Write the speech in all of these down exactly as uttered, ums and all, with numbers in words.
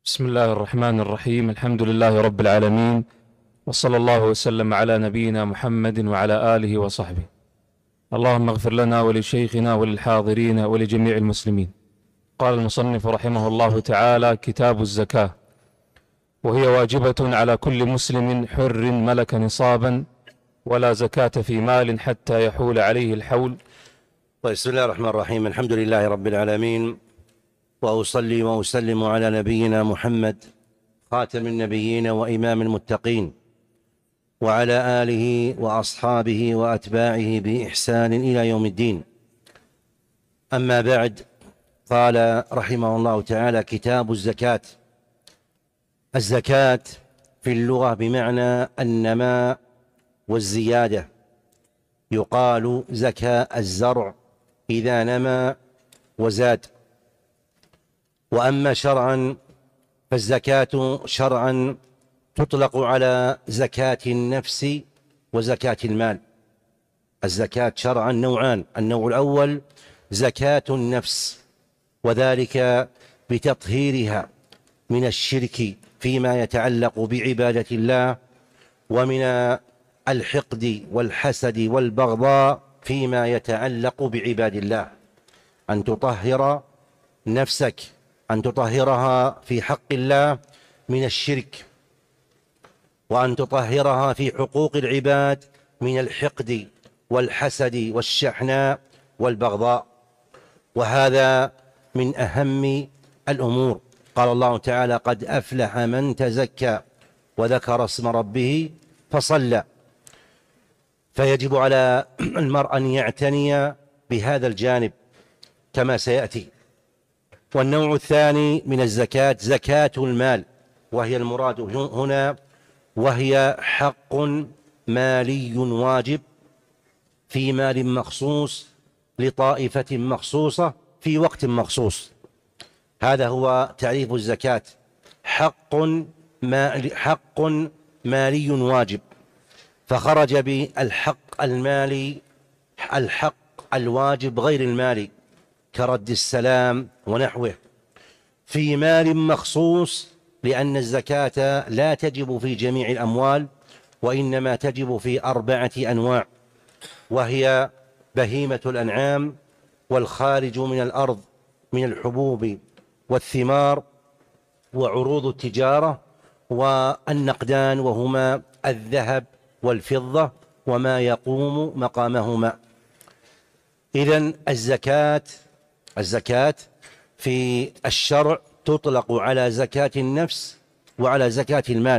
بسم الله الرحمن الرحيم. الحمد لله رب العالمين، وصلى الله وسلم على نبينا محمد وعلى آله وصحبه. اللهم اغفر لنا ولشيخنا وللحاضرين ولجميع المسلمين. قال المصنف رحمه الله تعالى: كتاب الزكاة، وهي واجبة على كل مسلم حر ملك نصابا، ولا زكاة في مال حتى يحول عليه الحول. طيب، بسم الله الرحمن الرحيم. الحمد لله رب العالمين، وأصلي وأسلم على نبينا محمد خاتم النبيين وإمام المتقين، وعلى آله وأصحابه وأتباعه بإحسان إلى يوم الدين. أما بعد، قال رحمه الله تعالى: كتاب الزكاة. الزكاة في اللغة بمعنى النماء والزيادة، يقال زكاء الزرع إذا نمى وزاد. وأما شرعا فالزكاة شرعا تطلق على زكاة النفس وزكاة المال. الزكاة شرعا نوعان: النوع الأول زكاة النفس، وذلك بتطهيرها من الشرك فيما يتعلق بعبادة الله، ومن الحقد والحسد والبغضاء فيما يتعلق بعباد الله. أن تطهر نفسك، أن تطهرها في حق الله من الشرك، وأن تطهرها في حقوق العباد من الحقد والحسد والشحناء والبغضاء. وهذا من أهم الأمور. قال الله تعالى: قد أفلح من تزكى وذكر اسم ربه فصلى. فيجب على المرء أن يعتني بهذا الجانب كما سيأتي. والنوع الثاني من الزكاة زكاة المال، وهي المراد هنا، وهي حق مالي واجب في مال مخصوص لطائفة مخصوصة في وقت مخصوص. هذا هو تعريف الزكاة: حق مالي, حق مالي واجب. فخرج بالحق المالي الحق الواجب غير المالي، كرد السلام ونحوه، في مال مخصوص، لأن الزكاة لا تجب في جميع الأموال، وإنما تجب في أربعة أنواع، وهي بهيمة الأنعام، والخارج من الأرض من الحبوب والثمار، وعروض التجارة، والنقدان، وهما الذهب والفضة وما يقوم مقامهما. إذن الزكاة الزكاة في الشرع تطلق على زكاة النفس وعلى زكاة المال.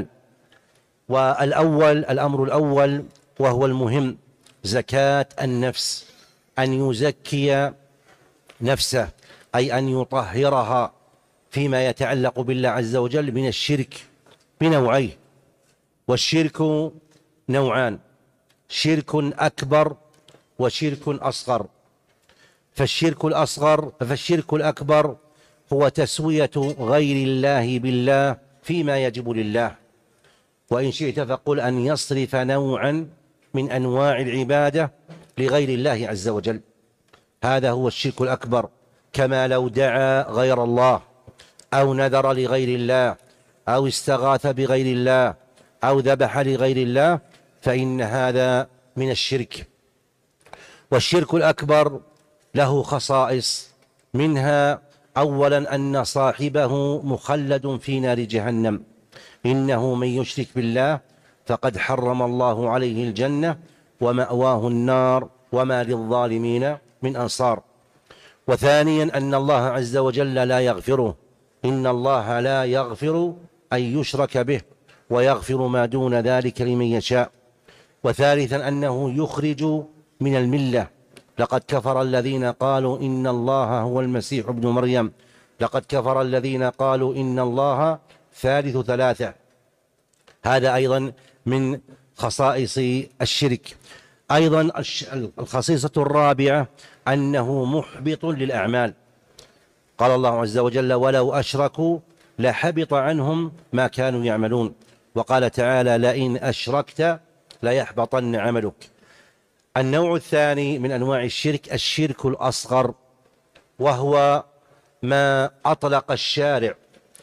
والأول الأمر الأول وهو المهم: زكاة النفس، أن يزكي نفسه، أي أن يطهرها فيما يتعلق بالله عز وجل من الشرك بنوعيه. والشرك نوعان: شرك أكبر وشرك أصغر. فالشرك الأصغر فالشرك الأكبر هو تسوية غير الله بالله فيما يجب لله، وإن شئت فقل أن يصرف نوعا من أنواع العبادة لغير الله عز وجل. هذا هو الشرك الأكبر، كما لو دعا غير الله، أو نذر لغير الله، أو استغاث بغير الله، أو ذبح لغير الله، فإن هذا من الشرك. والشرك الأكبر له خصائص، منها أولا أن صاحبه مخلد في نار جهنم. إنه من يشرك بالله فقد حرم الله عليه الجنة ومأواه النار وما للظالمين من أنصار. وثانيا أن الله عز وجل لا يغفره، إن الله لا يغفر أن يشرك به ويغفر ما دون ذلك لمن يشاء. وثالثا أنه يخرج من الملة. لقد كفر الذين قالوا إن الله هو المسيح ابن مريم، لقد كفر الذين قالوا إن الله ثالث ثلاثة. هذا أيضا من خصائص الشرك. أيضا الخصيصة الرابعة أنه محبط للأعمال. قال الله عز وجل: ولو أشركوا لحبط عنهم ما كانوا يعملون. وقال تعالى: لئن أشركت ليحبطن عملك. النوع الثاني من أنواع الشرك الشرك الأصغر، وهو ما أطلق الشارع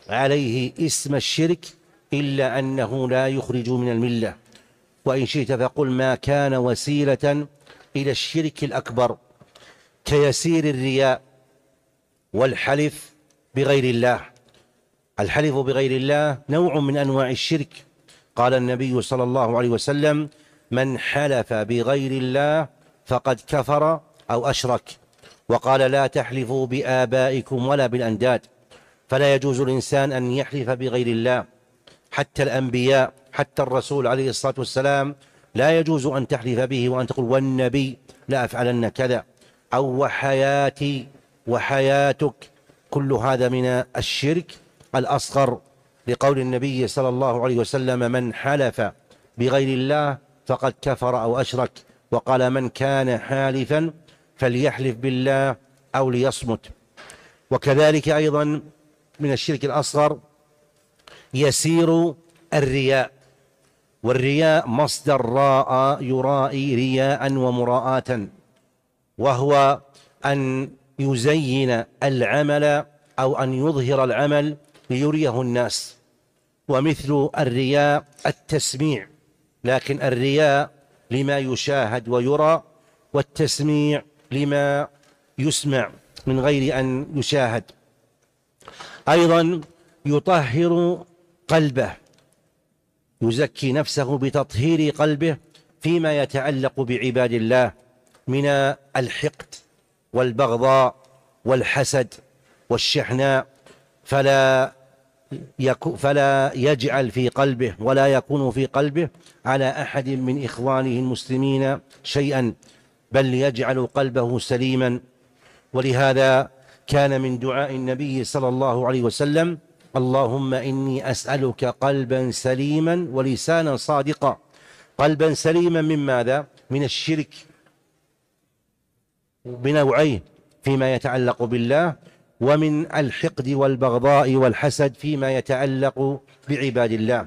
عليه اسم الشرك إلا أنه لا يخرج من الملة. وإن شئت فقل ما كان وسيلة إلى الشرك الأكبر كيسير الرياء والحلف بغير الله. الحلف بغير الله نوع من أنواع الشرك. قال النبي صلى الله عليه وسلم: من حلف بغير الله فقد كفر أو أشرك. وقال: لا تحلفوا بآبائكم ولا بالأنداد. فلا يجوز الإنسان أن يحلف بغير الله، حتى الأنبياء، حتى الرسول عليه الصلاة والسلام لا يجوز أن تحلف به وأن تقول والنبي لا أفعلن كذا، أو وحياتي وحياتك. كل هذا من الشرك الأصغر، لقول النبي صلى الله عليه وسلم: من حلف بغير الله فقد كفر أو أشرك. وقال: من كان حالفا فليحلف بالله أو ليصمت. وكذلك أيضا من الشرك الأصغر يسير الرياء. والرياء مصدر راء يرائي رياء ومراءة، وهو أن يزين العمل أو أن يظهر العمل ليريه الناس. ومثل الرياء التسميع، لكن الرياء لما يشاهد ويرى، والتسميع لما يسمع من غير أن يشاهد. أيضا يطهر قلبه، يزكي نفسه بتطهير قلبه فيما يتعلق بعباد الله من الحقد والبغضاء والحسد والشحناء، فلا فلا يجعل في قلبه ولا يكون في قلبه على أحد من إخوانه المسلمين شيئا، بل يجعل قلبه سليما. ولهذا كان من دعاء النبي صلى الله عليه وسلم: اللهم إني أسألك قلبا سليما ولسانا صادقا. قلبا سليما من ماذا؟ من الشرك بنوعيه فيما يتعلق بالله، ومن الحقد والبغضاء والحسد فيما يتعلق بعباد الله.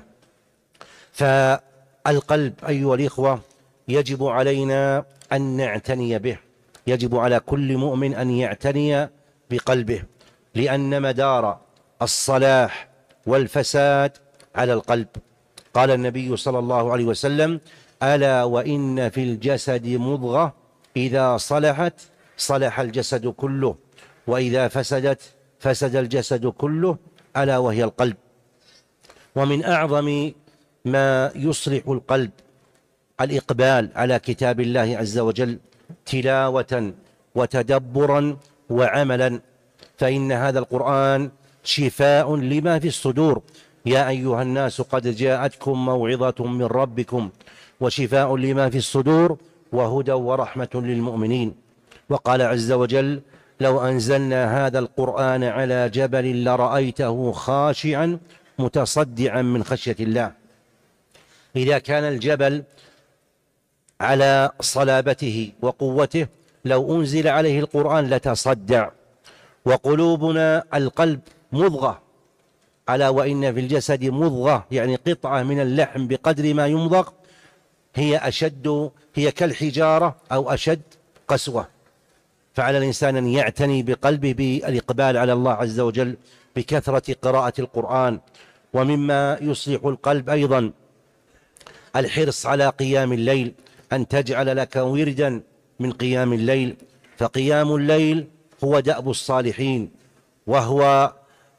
فالقلب أيها الإخوة يجب علينا أن نعتني به، يجب على كل مؤمن أن يعتني بقلبه، لأن مدار الصلاح والفساد على القلب. قال النبي صلى الله عليه وسلم: ألا وإن في الجسد مضغة إذا صلحت صلح الجسد كله، وإذا فسدت فسد الجسد كله، ألا وهي القلب. ومن أعظم ما يصلح القلب الإقبال على كتاب الله عز وجل تلاوة وتدبرا وعملا، فإن هذا القرآن شفاء لما في الصدور. يا أيها الناس قد جاءتكم موعظة من ربكم وشفاء لما في الصدور وهدى ورحمة للمؤمنين. وقال عز وجل: لو أنزلنا هذا القرآن على جبل لرأيته خاشعا متصدعا من خشية الله. إذا كان الجبل على صلابته وقوته لو أنزل عليه القرآن لتصدع. وقلوبنا القلب مضغة، ألا وإن في الجسد مضغة، يعني قطعة من اللحم بقدر ما يمضغ، هي أشد، هي كالحجارة أو أشد قسوة. فعلى الإنسان أن يعتني بقلبه بالإقبال على الله عز وجل بكثرة قراءة القرآن. ومما يصلح القلب أيضا الحرص على قيام الليل، أن تجعل لك وردا من قيام الليل، فقيام الليل هو دأب الصالحين، وهو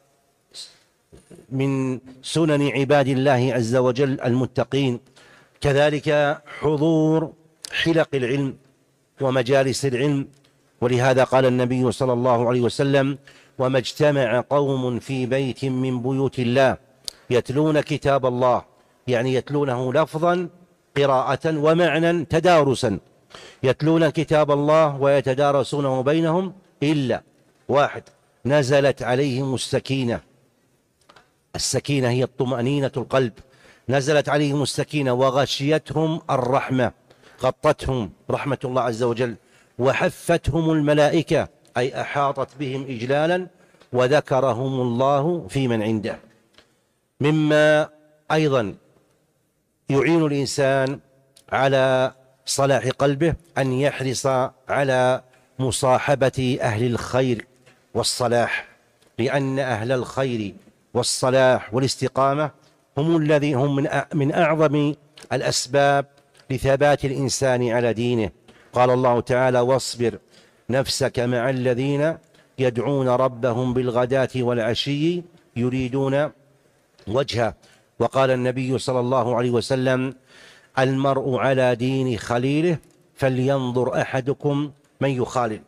من سنن عباد الله عز وجل المتقين. كذلك حضور حلق العلم ومجالس العلم، ولهذا قال النبي صلى الله عليه وسلم: وما اجتمع قوم في بيت من بيوت الله يتلون كتاب الله، يعني يتلونه لفظا قراءة ومعنى تدارسا، يتلون كتاب الله ويتدارسونه بينهم إلا واحد نزلت عليهم السكينة. السكينة هي الطمأنينة القلب، نزلت عليهم السكينة وغشيتهم الرحمة، غطتهم رحمة الله عز وجل، وحفتهم الملائكة أي أحاطت بهم إجلالا، وذكرهم الله في من عنده. مما أيضا يعين الإنسان على صلاح قلبه أن يحرص على مصاحبة أهل الخير والصلاح، لأن أهل الخير والصلاح والاستقامة هم الذين هم من من أعظم الأسباب لثبات الإنسان على دينه. قال الله تعالى: واصبر نفسك مع الذين يدعون ربهم بالغداة والعشي يريدون وجهه. وقال النبي صلى الله عليه وسلم: المرء على دين خليله فلينظر أحدكم من يخالل.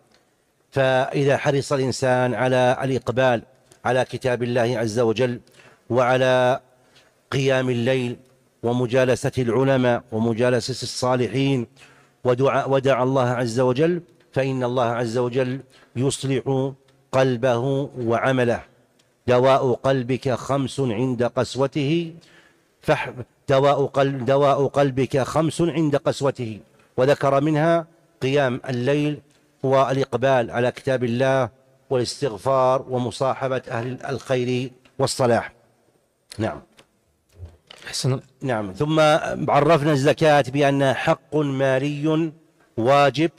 فإذا حرص الإنسان على الإقبال على كتاب الله عز وجل وعلى قيام الليل ومجالسة العلماء ومجالسة الصالحين ودعا, ودعا الله عز وجل، فإن الله عز وجل يصلح قلبه وعمله. دواء قلبك خمس عند قسوته فح دواء, قلب دواء قلبك خمس عند قسوته، وذكر منها قيام الليل والإقبال على كتاب الله والاستغفار ومصاحبة أهل الخير والصلاح. نعم. حسن. نعم. ثم عرفنا الزكاة بأنها حق مالي واجب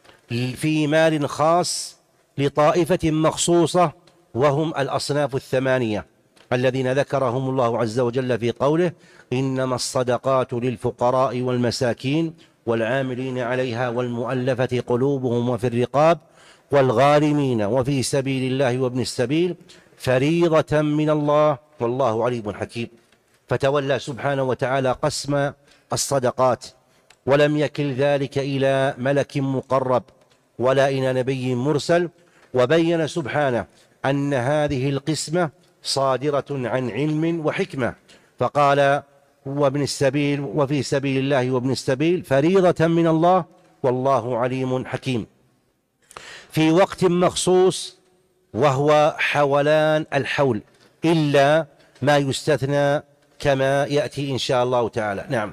في مال خاص لطائفة مخصوصة، وهم الأصناف الثمانية الذين ذكرهم الله عز وجل في قوله: إنما الصدقات للفقراء والمساكين والعاملين عليها والمؤلفة قلوبهم وفي الرقاب والغارمين وفي سبيل الله وابن السبيل فريضة من الله والله عليم حكيم. فتولى سبحانه وتعالى قسم الصدقات، ولم يكل ذلك إلى ملك مقرب ولا إلى نبي مرسل، وبين سبحانه أن هذه القسمة صادرة عن علم وحكمة، فقال: وابن السبيل وفي سبيل الله وابن السبيل فريضة من الله والله عليم حكيم، في وقت مخصوص وهو حولان الحول، إلا ما يستثنى كما يأتي إن شاء الله تعالى. نعم.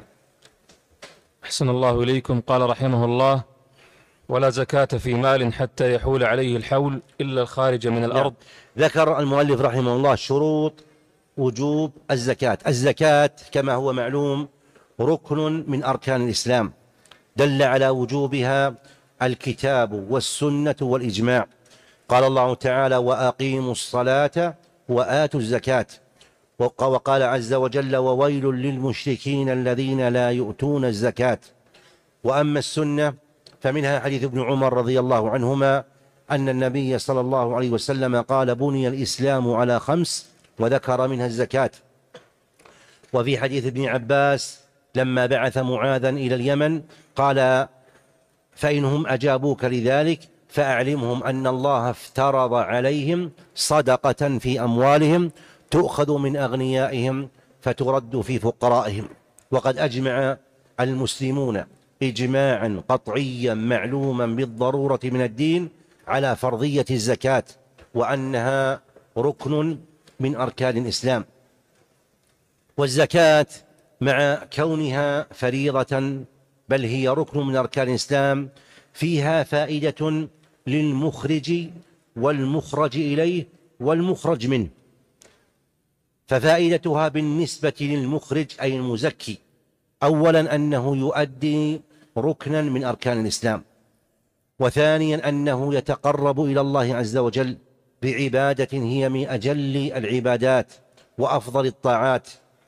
أحسن الله إليكم. قال رحمه الله: ولا زكاة في مال حتى يحول عليه الحول إلا الخارج من الأرض. نعم. ذكر المؤلف رحمه الله شروط وجوب الزكاة. الزكاة كما هو معلوم ركن من أركان الإسلام، دل على وجوبها الكتاب والسنة والإجماع. قال الله تعالى: وأقيموا الصلاة وآتوا الزكاة. وقال عز وجل: وويل للمشركين الذين لا يؤتون الزكاة. وأما السنة فمنها حديث ابن عمر رضي الله عنهما أن النبي صلى الله عليه وسلم قال: بني الإسلام على خمس، وذكر منها الزكاة. وفي حديث ابن عباس لما بعث معاذا إلى اليمن قال: فإنهم أجابوك لذلك فأعلمهم أن الله افترض عليهم صدقة في أموالهم تؤخذ من أغنيائهم فترد في فقرائهم. وقد أجمع المسلمون إجماعا قطعيا معلوما بالضرورة من الدين على فرضية الزكاة، وأنها ركن من أركان الإسلام. والزكاة مع كونها فريضة بل هي ركن من أركان الإسلام فيها فائدة للمخرج والمخرج إليه والمخرج منه. ففائدتها بالنسبة للمخرج أي المزكي أولا أنه يؤدي ركنا من أركان الإسلام، وثانيا أنه يتقرب إلى الله عز وجل بعبادة هي من أجل العبادات وأفضل الطاعات،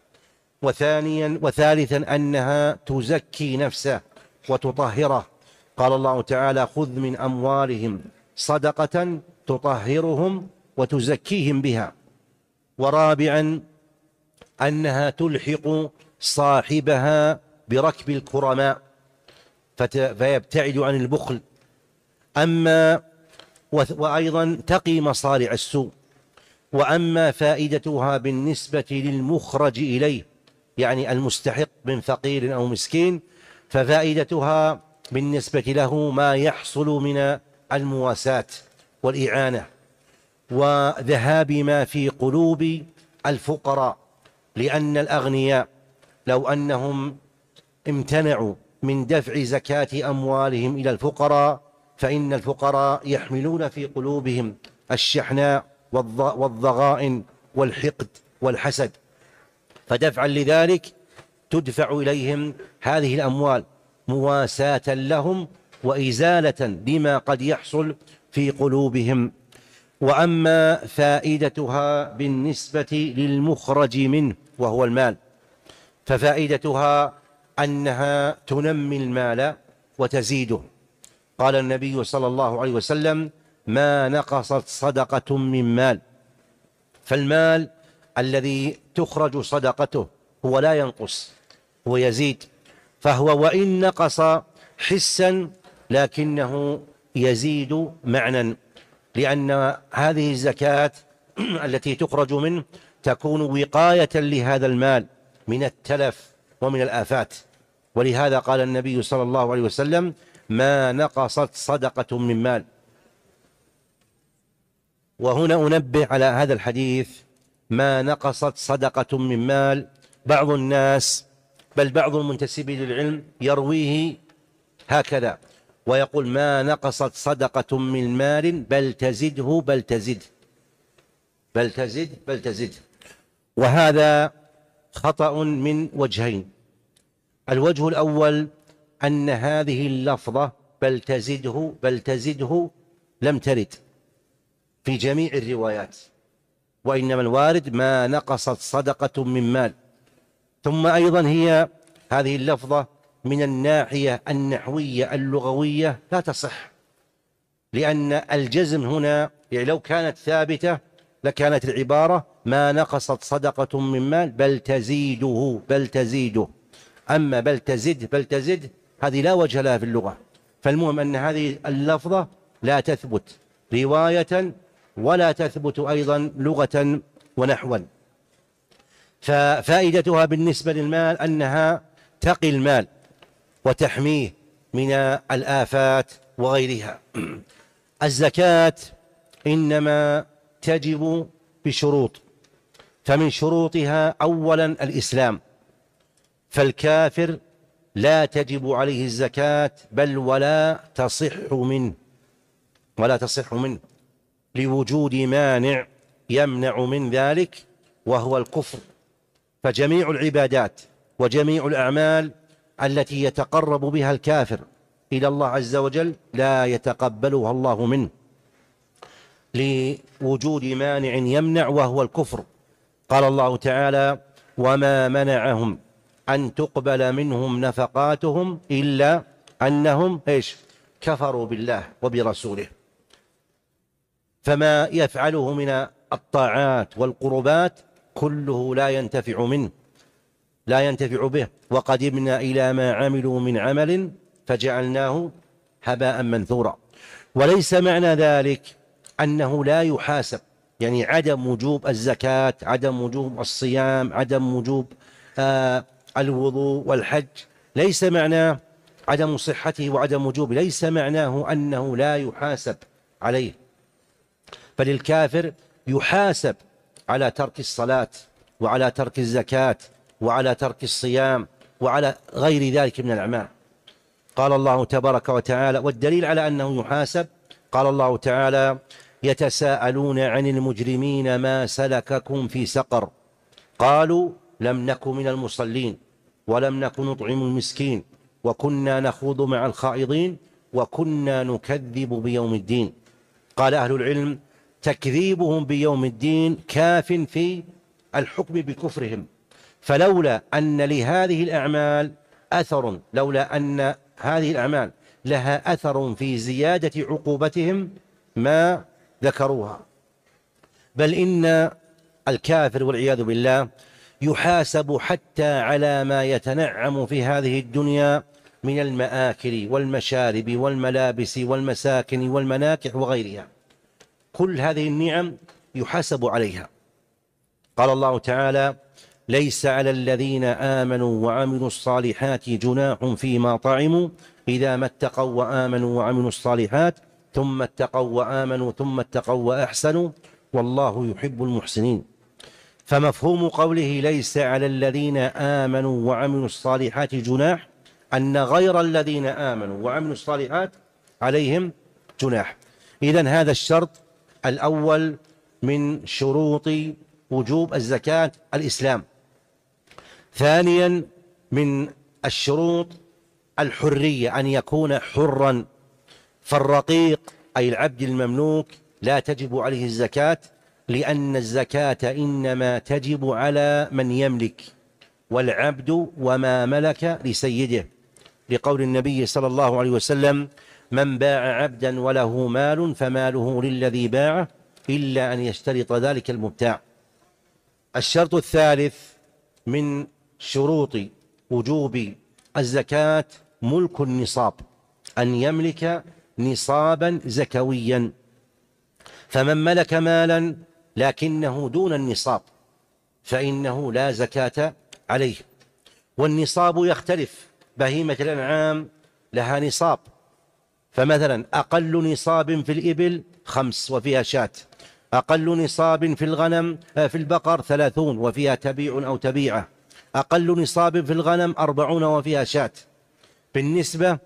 وثانيا وثالثا أنها تزكي نفسه وتطهره. قال الله تعالى: خذ من أموالهم صدقة تطهرهم وتزكيهم بها. ورابعا أنها تلحق صاحبها بركب الكرماء فيبتعد عن البخل. أما وأيضا تقي مصارع السوء. وأما فائدتها بالنسبة للمخرج إليه يعني المستحق من فقير أو مسكين، ففائدتها بالنسبة له ما يحصل من المواساة والإعانة وذهاب ما في قلوب الفقراء، لأن الأغنياء لو أنهم امتنعوا من دفع زكاة أموالهم إلى الفقراء فإن الفقراء يحملون في قلوبهم الشحناء والضغائن والحقد والحسد، فدفعا لذلك تدفع إليهم هذه الأموال مواساة لهم وإزالة لما قد يحصل في قلوبهم. وأما فائدتها بالنسبة للمخرج منه وهو المال، ففائدتها أنها تنمي المال وتزيده. قال النبي صلى الله عليه وسلم: ما نقصت صدقة من مال. فالمال الذي تخرج صدقته هو لا ينقص، هو يزيد، فهو وإن نقص حسا لكنه يزيد معنى، لأن هذه الزكاة التي تخرج منه تكون وقاية لهذا المال من التلف ومن الآفات. ولهذا قال النبي صلى الله عليه وسلم: ما نقصت صدقة من مال. وهنا أنبه على هذا الحديث: ما نقصت صدقة من مال. بعض الناس بل بعض المنتسبين للعلم يرويه هكذا ويقول: ما نقصت صدقة من مال بل تزده بل تزد بل تزد بل تزد. وهذا خطأ من وجهين. الوجه الأول أن هذه اللفظة بل تزده بل تزده لم ترد في جميع الروايات، وإنما الوارد ما نقصت صدقة من مال. ثم أيضا هي هذه اللفظة من الناحية النحوية اللغوية لا تصح، لأن الجزم هنا يعني لو كانت ثابتة لكانت العبارة ما نقصت صدقة من مال بل تزيده بل تزيده. أما بل تزد بل تزد هذه لا وجه لها في اللغة. فالمهم أن هذه اللفظة لا تثبت رواية ولا تثبت أيضا لغة ونحوا. ففائدتها بالنسبة للمال أنها تقي المال وتحميه من الآفات وغيرها. الزكاة إنما تجب بشروط، فمن شروطها أولا الإسلام، فالكافر لا تجب عليه الزكاة بل ولا تصح منه ولا تصح منه لوجود مانع يمنع من ذلك وهو الكفر. فجميع العبادات وجميع الأعمال التي يتقرب بها الكافر إلى الله عز وجل لا يتقبلها الله منه لوجود مانع يمنع وهو الكفر. قال الله تعالى: وما منعهم أن تقبل منهم نفقاتهم إلا أنهم إيش كفروا بالله وبرسوله. فما يفعله من الطاعات والقربات كله لا ينتفع منه لا ينتفع به. وقدمنا إلى ما عملوا من عمل فجعلناه هباء منثورا. وليس معنى ذلك أنه لا يحاسب، يعني عدم وجوب الزكاة، عدم وجوب الصيام، عدم وجوب آه الوضوء والحج ليس معناه عدم صحته وعدم وجوبه، ليس معناه أنه لا يحاسب عليه. فللكافر يحاسب على ترك الصلاة وعلى ترك الزكاة وعلى ترك الصيام وعلى غير ذلك من الأعمال. قال الله تبارك وتعالى، والدليل على أنه يحاسب قال الله تعالى: يتساءلون عن المجرمين ما سلككم في سقر قالوا لم نك من المصلين ولم نك نطعم المسكين وكنا نخوض مع الخائضين وكنا نكذب بيوم الدين. قال أهل العلم: تكذيبهم بيوم الدين كاف في الحكم بكفرهم، فلولا أن لهذه الأعمال أثر لولا أن هذه الأعمال لها أثر في زيادة عقوبتهم ما ذكروها. بل إن الكافر والعياذ بالله يحاسب حتى على ما يتنعم في هذه الدنيا من المآكل والمشارب والملابس والمساكن والمناكح وغيرها، كل هذه النعم يحاسب عليها. قال الله تعالى: ليس على الذين آمنوا وعملوا الصالحات جناح فيما طعموا إذا ما اتقوا وآمنوا وعملوا الصالحات ثم اتقوا وآمنوا ثم اتقوا وأحسنوا والله يحب المحسنين. فمفهوم قوله ليس على الذين آمنوا وعملوا الصالحات جناح أن غير الذين آمنوا وعملوا الصالحات عليهم جناح. إذن هذا الشرط الأول من شروط وجوب الزكاة الإسلام. ثانيا من الشروط الحرية، أن يكون حرا. فالرقيق أي العبد المملوك لا تجب عليه الزكاة، لأن الزكاة إنما تجب على من يملك، والعبد وما ملك لسيده، لقول النبي صلى الله عليه وسلم: من باع عبدا وله مال فماله للذي باعه إلا أن يشترط ذلك المبتاع. الشرط الثالث من شروط وجوب الزكاة ملك النصاب، أن يملك نصابا زكويا. فمن ملك مالا لكنه دون النصاب فإنه لا زكاة عليه. والنصاب يختلف، بهيمة الأنعام لها نصاب، فمثلا أقل نصاب في الإبل خمس وفيها شاة، أقل نصاب في الغنم في البقر ثلاثون وفيها تبيع أو تبيعة، أقل نصاب في الغنم أربعون وفيها شاة. بالنسبة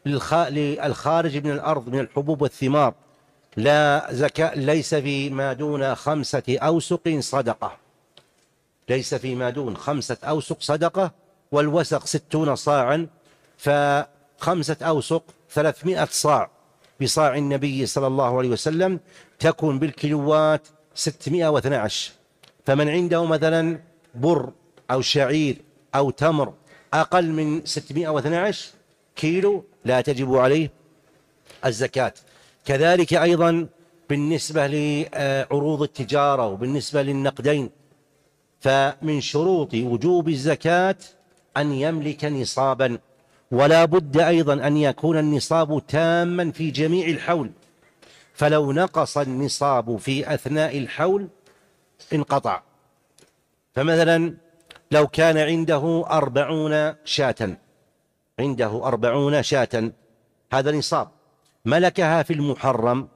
للخارج من الأرض من الحبوب والثمار لا زكاة، ليس فيما دون خمسة أوسق صدقة، ليس فيما دون خمسة أوسق صدقة، والوسق ستون صاعا، فخمسة أوسق ثلاثمائة صاع بصاع النبي صلى الله عليه وسلم تكون بالكيلوات ستمائة واثني عشر. فمن عنده مثلا بر أو شعير أو تمر أقل من ستمائة واثني عشر كيلو لا تجب عليه الزكاة. كذلك أيضا بالنسبة لعروض التجارة وبالنسبة للنقدين، فمن شروط وجوب الزكاة أن يملك نصابا، ولا بد أيضا أن يكون النصاب تاما في جميع الحول، فلو نقص النصاب في أثناء الحول انقطع. فمثلا لو كان عنده أربعون شاة، عنده أربعون شاة، هذا نصاب، ملكها في المحرم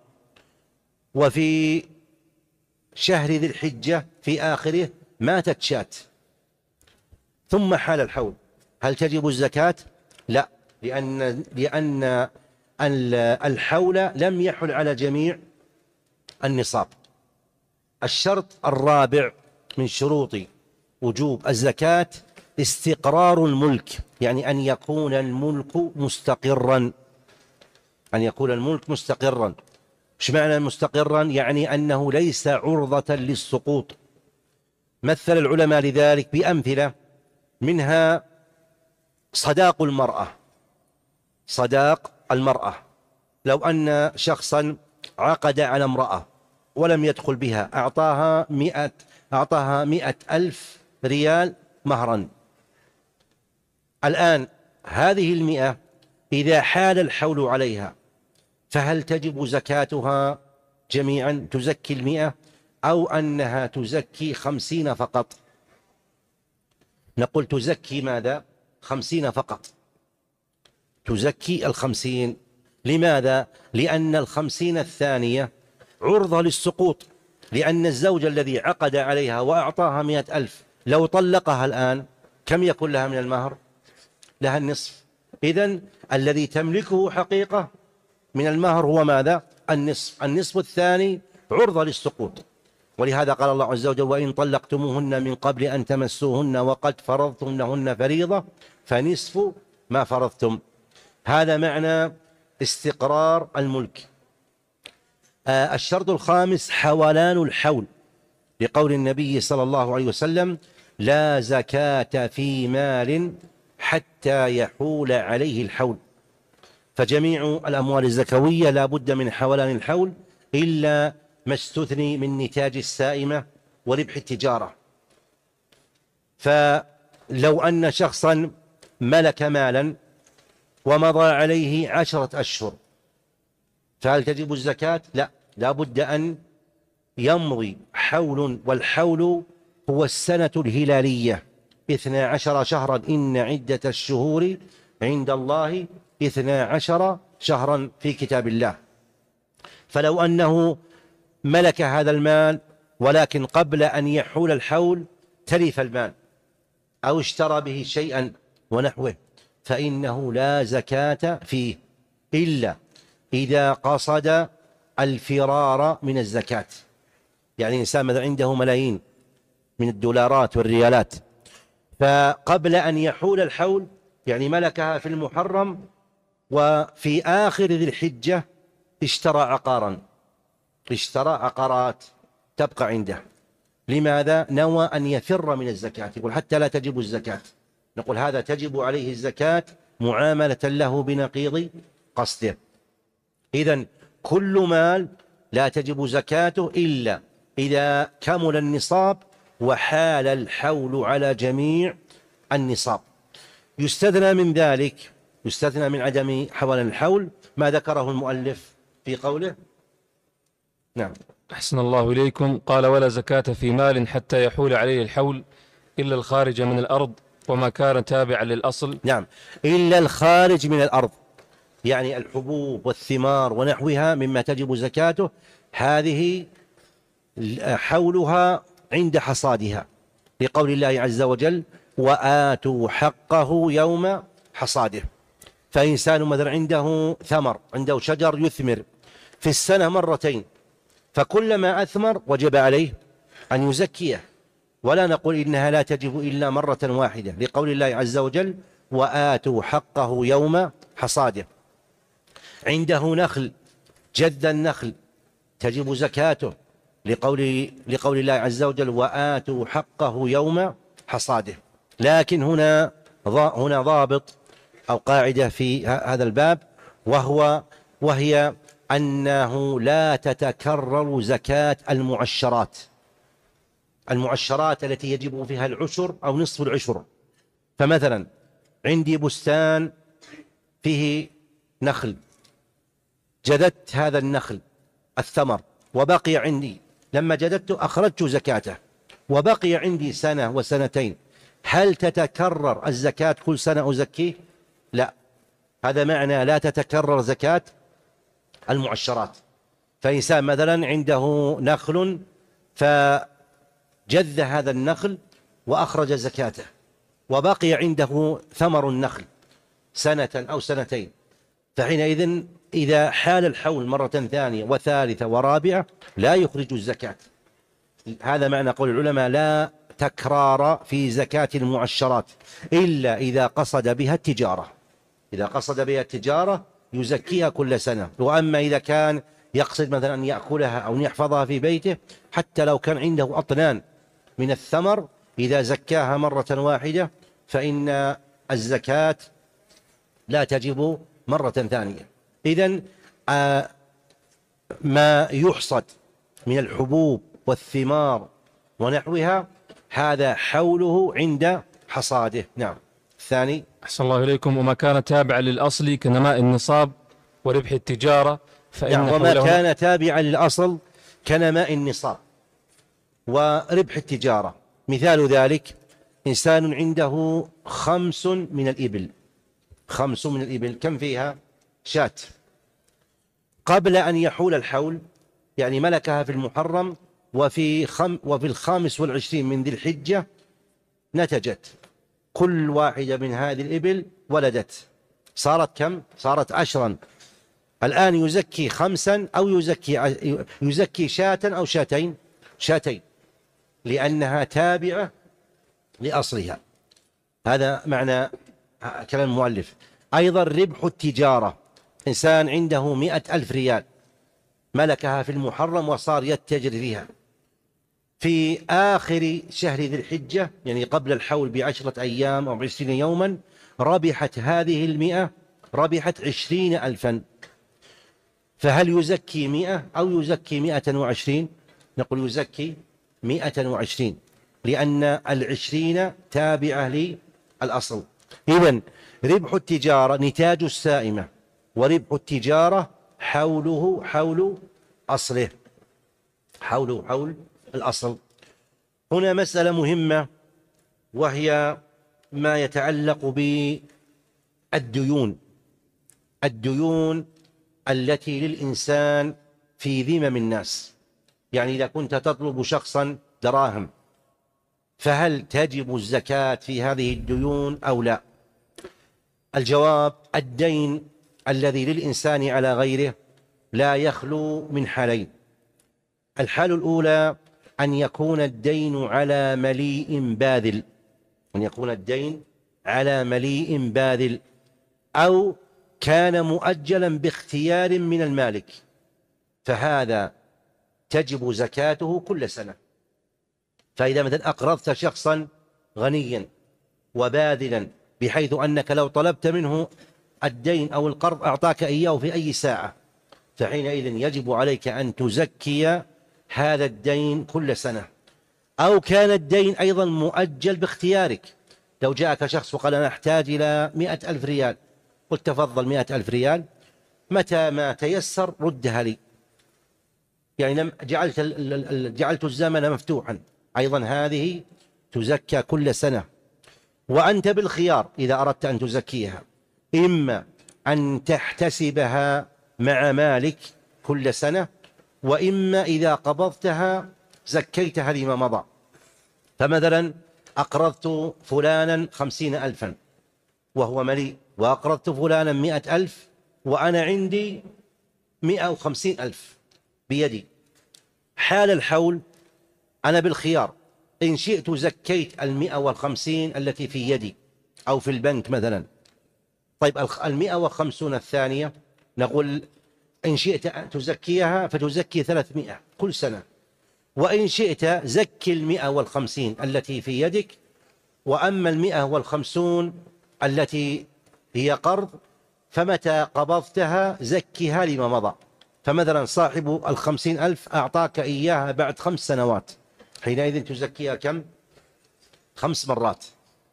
وفي شهر ذي الحجة في آخره ماتت شاة ثم حال الحول، هل تجب الزكاة؟ لا، لأن لأن الحول لم يحل على جميع النصاب. الشرط الرابع من شروط وجوب الزكاة استقرار الملك، يعني أن يكون الملك مستقرا، أن يكون الملك مستقرا. ايش معنى مستقرا؟ يعني أنه ليس عرضة للسقوط. مثل العلماء لذلك بأمثلة، منها صداق المرأة. صداق المرأة، لو أن شخصا عقد على امرأة ولم يدخل بها، أعطاها مئة أعطاها مئة ألف ريال مهرا. الآن هذه المئة إذا حال الحول عليها فهل تجب زكاتها جميعا، تزكي المئة أو أنها تزكي خمسين فقط؟ نقول تزكي ماذا؟ خمسين فقط، تزكي الخمسين. لماذا؟ لأن الخمسين الثانية عرضة للسقوط، لأن الزوج الذي عقد عليها وأعطاها مئة ألف لو طلقها الآن كم يكون لها من المهر؟ لها النصف. إذن الذي تملكه حقيقة من المهر هو ماذا؟ النصف. النصف الثاني عرضة للسقوط، ولهذا قال الله عز وجل: وإن طلقتموهن من قبل أن تمسوهن وقد فرضتم لهن فريضة فنصف ما فرضتم. هذا معنى استقرار الملك. آه الشرط الخامس حولان الحول، لقول النبي صلى الله عليه وسلم: لا زكاة في مال حتى يحول عليه الحول. فجميع الأموال الزكوية لا بد من حولان الحول، إلا ما استثني من نتاج السائمة وربح التجارة. فلو أن شخصا ملك مالا ومضى عليه عشرة أشهر فهل تجب الزكاة؟ لا، لا بد أن يمضي حول، والحول هو السنة الهلالية، اثنا عشر شهرا، إن عدة الشهور عند الله اثنا عشر شهرا في كتاب الله. فلو أنه ملك هذا المال ولكن قبل أن يحول الحول تلف المال أو اشترى به شيئا ونحوه فإنه لا زكاة فيه، إلا إذا قصد الفرار من الزكاة. يعني إنسان مثلا عنده ملايين من الدولارات والريالات، فقبل أن يحول الحول يعني ملكها في المحرم وفي آخر ذي الحجة اشترى عقارا اشترى عقارات تبقى عنده. لماذا؟ نوى أن يفر من الزكاة، يقول حتى لا تجب الزكاة، نقول هذا تجب عليه الزكاة معاملة له بنقيض قصده. إذن كل مال لا تجب زكاته إلا إذا كمل النصاب وحال الحول على جميع النصاب. يستثنى من ذلك، يستثنى من عدم حول الحول ما ذكره المؤلف في قوله. نعم. أحسن الله إليكم. قال: ولا زكاة في مال حتى يحول عليه الحول إلا الخارج من الأرض وما كان تابعا للأصل. نعم، إلا الخارج من الأرض، يعني الحبوب والثمار ونحوها مما تجب زكاته، هذه حولها عند حصادها، لقول الله عز وجل: وآتوا حقه يوم حصاده. فإنسان مثلا عنده ثمر، عنده شجر يثمر في السنة مرتين، فكلما أثمر وجب عليه أن يزكيه، ولا نقول إنها لا تجب إلا مرة واحدة، لقول الله عز وجل: وآتوا حقه يوم حصاده. عنده نخل، جذ النخل، تجب زكاته، لقول, لقول الله عز وجل: وآتوا حقه يوم حصاده. لكن هنا هنا ضابط أو قاعدة في هذا الباب، وهو وهي أنه لا تتكرر زكاة المعشرات، المعشرات التي يجب فيها العشر أو نصف العشر. فمثلا عندي بستان فيه نخل، جددت هذا النخل الثمر وبقي عندي، لما جددته أخرجت زكاته وبقي عندي سنة وسنتين، هل تتكرر الزكاة كل سنة أزكيه؟ لا، هذا معنى لا تتكرر زكاة المعشرات. فإنسان مثلا عنده نخل فجذ هذا النخل وأخرج زكاته وبقي عنده ثمر النخل سنة أو سنتين، فحينئذ إذا حال الحول مرة ثانية وثالثة ورابعة لا يخرج الزكاة. هذا معنى قول العلماء: لا تكرار في زكاة المعشرات إلا إذا قصد بها التجارة، إذا قصد بها التجارة يزكيها كل سنة. وأما إذا كان يقصد مثلا أن يأكلها أو أن يحفظها في بيته، حتى لو كان عنده أطنان من الثمر، إذا زكاها مرة واحدة فإن الزكاة لا تجب مرة ثانية. إذن آه ما يحصد من الحبوب والثمار ونحوها هذا حوله عند حصاده. نعم. الثاني. أحسن الله إليكم. وما كان تابعا للأصل كنماء النصاب وربح التجارة فإن نعم. وما حوله... كان تابعا للأصل كنماء النصاب وربح التجارة. مثال ذلك: إنسان عنده خمس من الإبل، خمس من الإبل، كم فيها؟ شاة. قبل أن يحول الحول، يعني ملكها في المحرم، وفي, خم وفي الخامس والعشرين من ذي الحجة نتجت، كل واحدة من هذه الإبل ولدت، صارت كم؟ صارت عشرا. الآن يزكي خمسا أو يزكي, يزكي شاة أو شاتين؟ شاتين، لأنها تابعة لأصلها. هذا معنى كلام المؤلف. أيضا ربح التجارة: إنسان عنده مئة ألف ريال ملكها في المحرم وصار يتجر فيها، في آخر شهر ذي الحجة يعني قبل الحول بعشرة أيام أو عشرين يوما ربحت هذه المئة، ربحت عشرين ألفا، فهل يزكي مئة أو يزكي مئة وعشرين؟ نقول يزكي مئة وعشرين، لأن العشرين تابعة للأصل. إذن ربح التجارة نتاج السائمة، وربح التجارة حوله حول أصله، حوله حول الأصل. هنا مسألة مهمة، وهي ما يتعلق بالديون، الديون التي للإنسان في ذمم الناس. يعني إذا كنت تطلب شخصا دراهم، فهل تجب الزكاة في هذه الديون أو لا؟ الجواب: الدين الذي للإنسان على غيره لا يخلو من حالين. الحال الأولى أن يكون الدين على مليء باذل، أن يكون الدين على مليء باذل، أو كان مؤجلا باختيار من المالك، فهذا تجب زكاته كل سنة. فإذا مثلا أقرضت شخصا غنيا وباذلا بحيث أنك لو طلبت منه الدين أو القرض أعطاك إياه في أي ساعة، فحينئذ يجب عليك أن تزكي هذا الدين كل سنة. أو كان الدين أيضا مؤجل باختيارك، لو جاءك شخص وقال أنا أحتاج إلى مئة ألف ريال، قلت تفضل مئة ألف ريال، متى ما تيسر ردها لي، يعني لم جعلت جعلت الزمن مفتوحا. أيضا هذه تزكى كل سنة. وأنت بالخيار إذا أردت أن تزكيها، إما أن تحتسبها مع مالك كل سنة، وإما إذا قبضتها زكيتها لما مضى. فمثلا أقرضت فلانا خمسين ألفا وهو مليء، وأقرضت فلانا مئة ألف وأنا عندي مئة وخمسين ألف بيدي، حال الحول أنا بالخيار، إن شئت زكيت المئة والخمسين التي في يدي أو في البنك مثلا. طيب المئة وخمسون الثانية نقول إن شئت تزكيها فتزكي ثلاثمائة كل سنة، وإن شئت زكي المئة والخمسين التي في يدك، وأما المئة والخمسون التي هي قرض فمتى قبضتها زكيها لما مضى. فمثلا صاحب الخمسين ألف أعطاك إياها بعد خمس سنوات، حينئذ تزكيها كم؟ خمس مرات.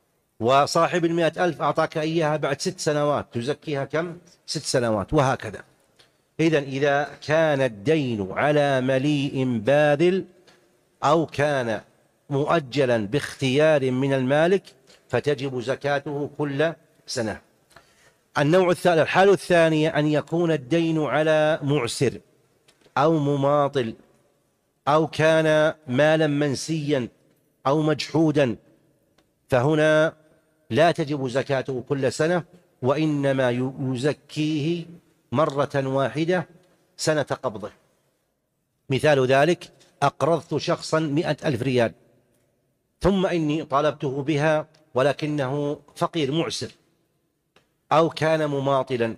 وصاحب المئة ألف أعطاك إياها بعد ست سنوات، تزكيها كم؟ ست سنوات، وهكذا. إذن إذا كان الدين على مليء باذل أو كان مؤجلا باختيار من المالك فتجب زكاته كل سنة. النوع الثالث، الحالة الثانية، أن يكون الدين على معسر أو مماطل أو كان مالا منسيا أو مجحودا، فهنا لا تجب زكاته كل سنة، وإنما يزكيه مرة واحدة سنة قبضه. مثال ذلك أقرضت شخصا مئة ألف ريال ثم إني طالبته بها ولكنه فقير معسر أو كان مماطلا،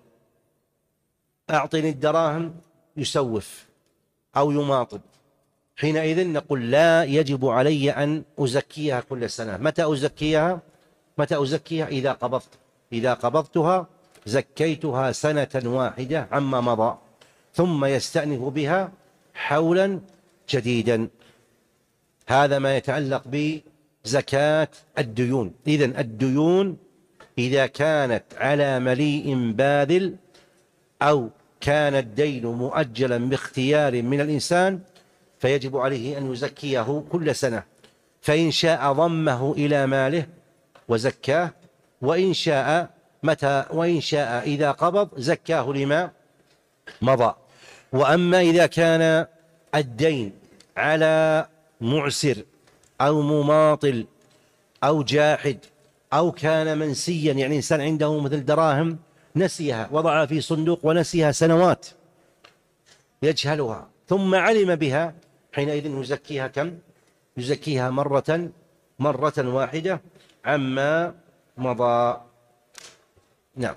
أعطني الدراهم يسوف أو يماطل، حينئذ نقول لا يجب علي أن أزكيها كل سنة. متى أزكيها؟ متى أزكيها؟ إذا قبضت إذا قبضتها زكيتها سنة واحدة عما مضى، ثم يستأنف بها حولا جديدا. هذا ما يتعلق بزكاة الديون. إذن الديون إذا كانت على مليء باذل أو كان الدين مؤجلا باختيار من الإنسان فيجب عليه أن يزكيه كل سنة، فإن شاء ضمه إلى ماله وزكاه، وإن شاء متى وإن شاء إذا قبض زكاه لما مضى. وأما إذا كان الدين على معسر أو مماطل أو جاحد أو كان منسيا، يعني إنسان عنده مثل دراهم نسيها وضعها في صندوق ونسيها سنوات يجهلها ثم علم بها، حينئذ يزكيها كم؟ يزكيها مرة مرة واحدة عما مضى. نعم.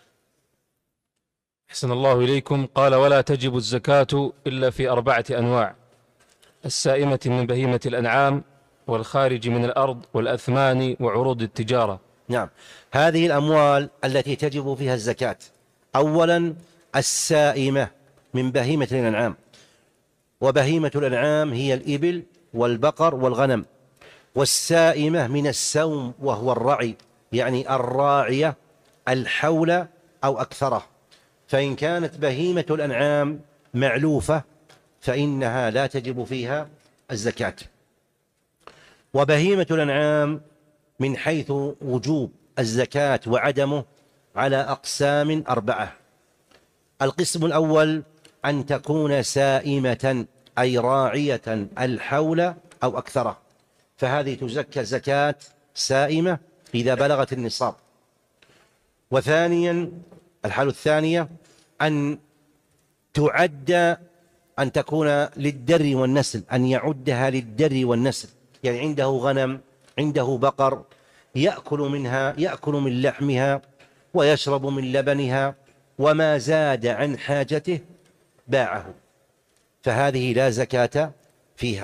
أحسن الله إليكم. قال: ولا تجب الزكاة إلا في أربعة أنواع: السائمة من بهيمة الأنعام، والخارج من الأرض، والأثمان، وعروض التجارة. نعم، هذه الأموال التي تجب فيها الزكاة: أولا السائمة من بهيمة الأنعام، وبهيمة الأنعام هي الإبل والبقر والغنم، والسائمة من السوم وهو الرعي، يعني الراعية الحول أو أكثره، فإن كانت بهيمة الأنعام معلوفة فإنها لا تجب فيها الزكاة. وبهيمة الأنعام من حيث وجوب الزكاة وعدمه على أقسام أربعة: القسم الأول أن تكون سائمة أي راعية الحول أو أكثره، فهذه تزكى زكاة سائمة إذا بلغت النصاب. وثانيا الحالة الثانية أن تعد أن تكون للدر والنسل، أن يعدها للدر والنسل، يعني عنده غنم عنده بقر يأكل منها يأكل من لحمها ويشرب من لبنها، وما زاد عن حاجته باعه. فهذه لا زكاة فيها.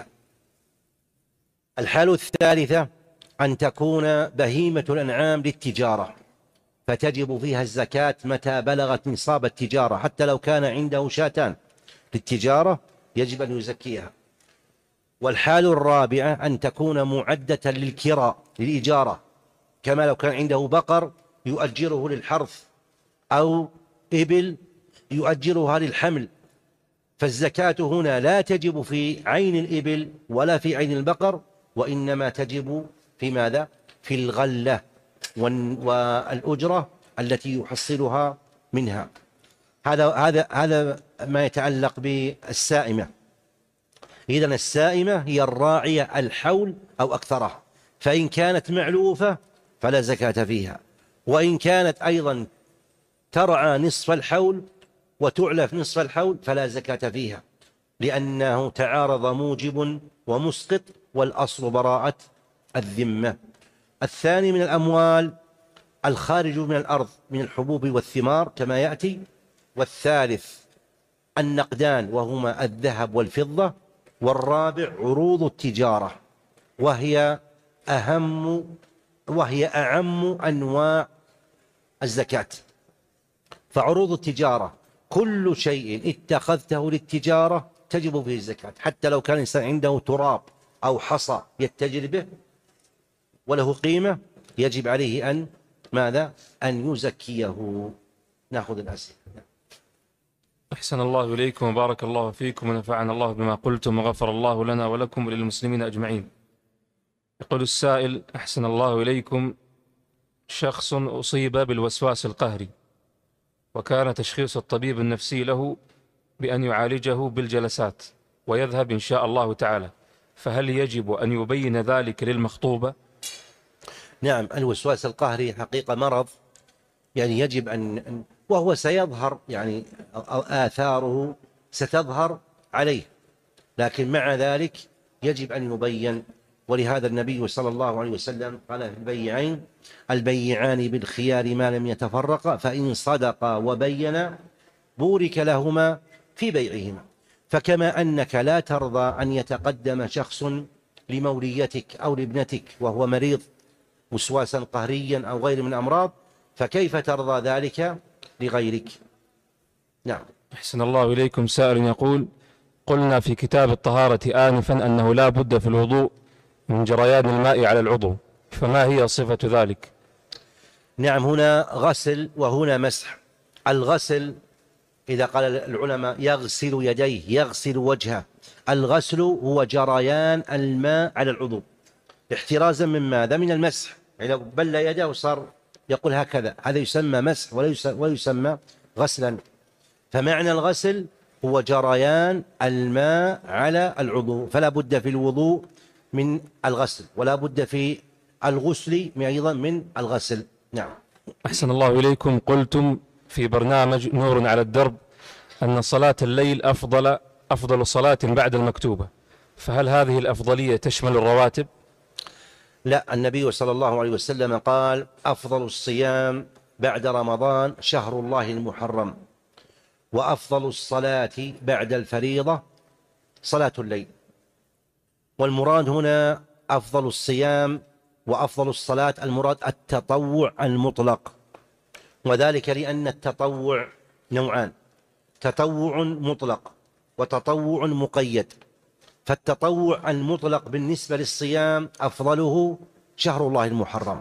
الحالة الثالثة أن تكون بهيمة الأنعام للتجارة، فتجب فيها الزكاة متى بلغت نصاب التجارة، حتى لو كان عنده شاتان للتجارة يجب أن يزكيها. والحال الرابعة أن تكون معدة للكراء للإجارة، كما لو كان عنده بقر يؤجره للحرث أو إبل يؤجرها للحمل، فالزكاة هنا لا تجب في عين الإبل ولا في عين البقر، وإنما تجب في ماذا؟ في الغلة والأجرة التي يحصلها منها. هذا هذا هذا ما يتعلق بالسائمة. إذن السائمة هي الراعية الحول أو أكثره، فإن كانت معلوفة فلا زكاة فيها، وإن كانت أيضا ترعى نصف الحول وتعلف نصف الحول فلا زكاة فيها، لأنه تعارض موجب ومسقط، والأصل براءة الذمة. الثاني من الأموال الخارج من الأرض من الحبوب والثمار كما يأتي. والثالث النقدان وهما الذهب والفضة. والرابع عروض التجارة، وهي أهم وهي أعم أنواع الزكاة. فعروض التجارة كل شيء اتخذته للتجارة تجب فيه الزكاة، حتى لو كان الإنسان عنده تراب أو حصى يتجر به وله قيمة يجب عليه أن ماذا؟ أن يزكيه. نأخذ الأسئلة. أحسن الله إليكم وبارك الله فيكم ونفعنا الله بما قلتم وغفر الله لنا ولكم وللمسلمين أجمعين. يقول السائل: أحسن الله إليكم، شخص أصيب بالوسواس القهري، وكان تشخيص الطبيب النفسي له بأن يعالجه بالجلسات ويذهب إن شاء الله تعالى، فهل يجب أن يبين ذلك للمخطوبة؟ نعم، الوسواس القهري حقيقة مرض، يعني يجب أن، وهو سيظهر، يعني آثاره ستظهر عليه، لكن مع ذلك يجب أن يبين. ولهذا النبي صلى الله عليه وسلم قال في البيعين: البيعان بالخيار ما لم يتفرقا، فإن صدقا وبينا بورك لهما في بيعهما. فكما أنك لا ترضى أن يتقدم شخص لموليتك أو لابنتك وهو مريض وسواسا قهريا أو غير من الأمراض، فكيف ترضى ذلك لغيرك؟ نعم. أحسن الله إليكم، سائل يقول: قلنا في كتاب الطهارة آنفا أنه لا بد في الوضوء من جريان الماء على العضو، فما هي صفة ذلك؟ نعم، هنا غسل وهنا مسح. الغسل إذا قال العلماء يغسل يديه، يغسل وجهه، الغسل هو جريان الماء على العضو احترازا من ماذا؟ من المسح. يعني لو بل يده وصار يقول هكذا، هذا يسمى مسح ولا يسمى غسلا. فمعنى الغسل هو جريان الماء على العضو، فلا بد في الوضوء من الغسل، ولا بد في الغسل أيضا من الغسل. نعم. أحسن الله إليكم، قلتم في برنامج نور على الدرب أن صلاة الليل أفضل أفضل صلاة بعد المكتوبة، فهل هذه الأفضلية تشمل الرواتب؟ لا، النبي صلى الله عليه وسلم قال: أفضل الصيام بعد رمضان شهر الله المحرم، وأفضل الصلاة بعد الفريضة صلاة الليل. والمراد هنا أفضل الصيام وأفضل الصلاة، المراد التطوع المطلق، وذلك لأن التطوع نوعان: تطوع مطلق وتطوع مقيد. فالتطوع المطلق بالنسبة للصيام أفضله شهر الله المحرم،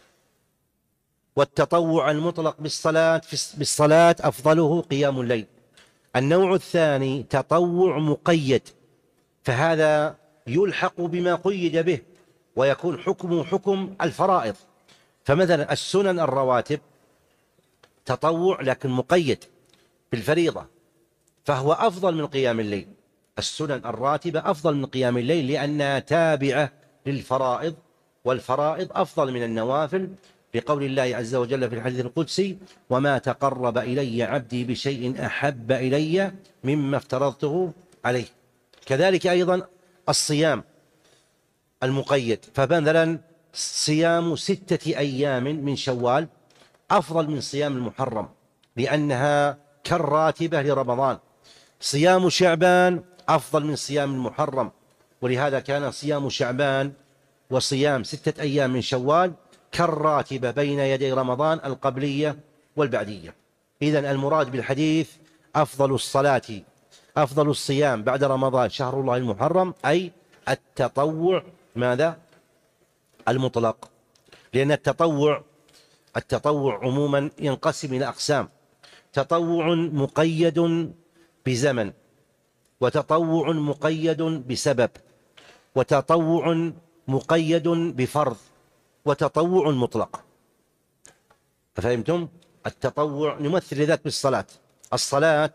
والتطوع المطلق بالصلاة بالصلاة أفضله قيام الليل. النوع الثاني تطوع مقيد، فهذا يلحق بما قيد به ويكون حكمه حكم الفرائض. فمثلا السنن الرواتب تطوع لكن مقيد بالفريضة، فهو أفضل من قيام الليل. السنن الراتبة أفضل من قيام الليل لأنها تابعة للفرائض، والفرائض أفضل من النوافل، لقول الله عز وجل في الحديث القدسي: وما تقرب إلي عبدي بشيء أحب إلي مما افترضته عليه. كذلك أيضا الصيام المقيد، فمثلا صيام ستة أيام من شوال أفضل من صيام المحرم لأنها كالراتبة لرمضان. صيام شعبان أفضل من صيام المحرم، ولهذا كان صيام شعبان وصيام ستة أيام من شوال كالراتبة بين يدي رمضان القبلية والبعدية. إذن المراد بالحديث أفضل الصلاة أفضل الصيام بعد رمضان شهر الله المحرم، أي التطوع ماذا؟ المطلق. لأن التطوع التطوع عموما ينقسم إلى أقسام: تطوع مقيد بزمن، وتطوع مقيد بسبب، وتطوع مقيد بفرض، وتطوع مطلق. فهمتم؟ التطوع نمثل ذلك بالصلاة. الصلاة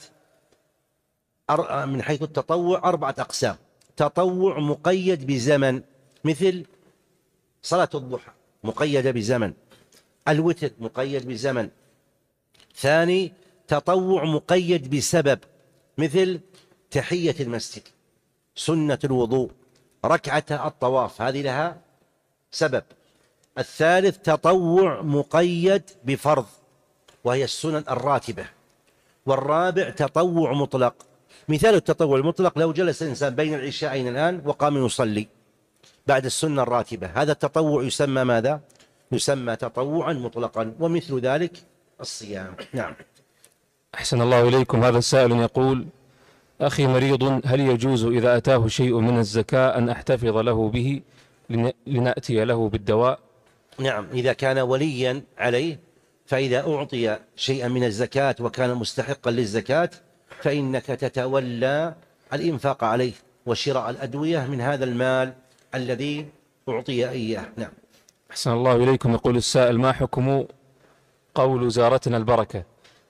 من حيث التطوع أربعة أقسام: تطوع مقيد بزمن مثل صلاة الضحى مقيدة بزمن، الوتر مقيد بزمن. ثاني تطوع مقيد بسبب مثل تحية المسجد، سنة الوضوء، ركعة الطواف، هذه لها سبب. الثالث تطوع مقيد بفرض وهي السنن الراتبة. والرابع تطوع مطلق. مثال التطوع المطلق: لو جلس الإنسان بين العشاءين الآن وقام يصلي بعد السنة الراتبة، هذا التطوع يسمى ماذا؟ يسمى تطوعا مطلقا. ومثل ذلك الصيام. نعم. أحسن الله إليكم. هذا السائل يقول: أخي مريض، هل يجوز إذا أتاه شيء من الزكاة أن أحتفظ له به لنأتي له بالدواء؟ نعم، إذا كان وليا عليه، فإذا أعطي شيئا من الزكاة وكان مستحقا للزكاة فإنك تتولى الإنفاق عليه وشراء الأدوية من هذا المال الذي أعطي إياه. نعم. أحسن الله إليكم. يقول السائل: ما حكم قول زارتنا البركة؟